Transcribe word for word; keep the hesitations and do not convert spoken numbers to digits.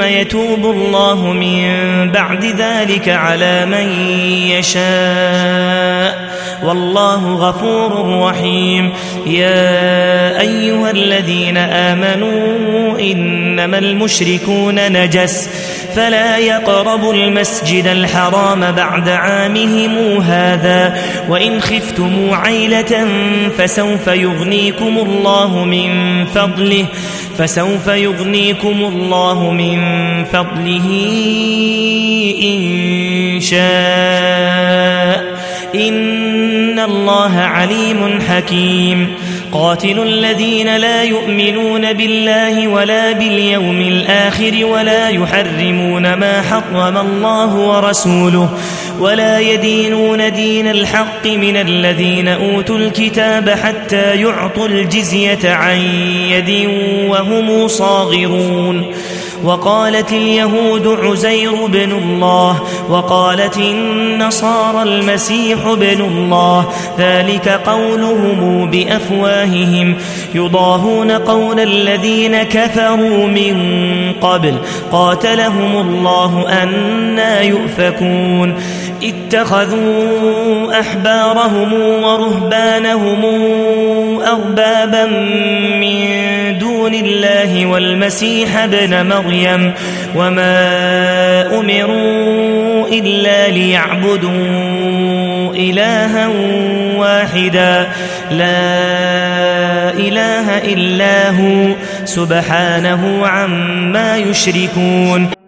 ثم يتوب الله من بعد ذلك على من يشاء والله غفور رحيم. يا أيها الذين آمنوا إنما المشركون نجس فلا يقربوا المسجد الحرام بعد عامهم هذا وإن خفتم عيلة فسوف يغنيكم الله من فضله فسوف يغنيكم الله من فضله إن شاء إن الله عليم حكيم. قاتلوا الذين لا يؤمنون بالله ولا باليوم الآخر ولا يحرمون ما حرم الله ورسوله ولا يدينون دين الحق من الذين أوتوا الكتاب حتى يعطوا الجزية عن يد وهم صاغرون. وقالت اليهود عزير بن الله وقالت النصارى المسيح بن الله ذلك قولهم بأفواههم يضاهون قول الذين كفروا من قبل قاتلهم الله أنى يؤفكون. اتخذوا أحبارهم ورهبانهم أربابا من دون الله والمسيح ابن مريم وما أمروا إلا ليعبدوا إلها واحدا لا إله إلا هو سبحانه عما يشركون.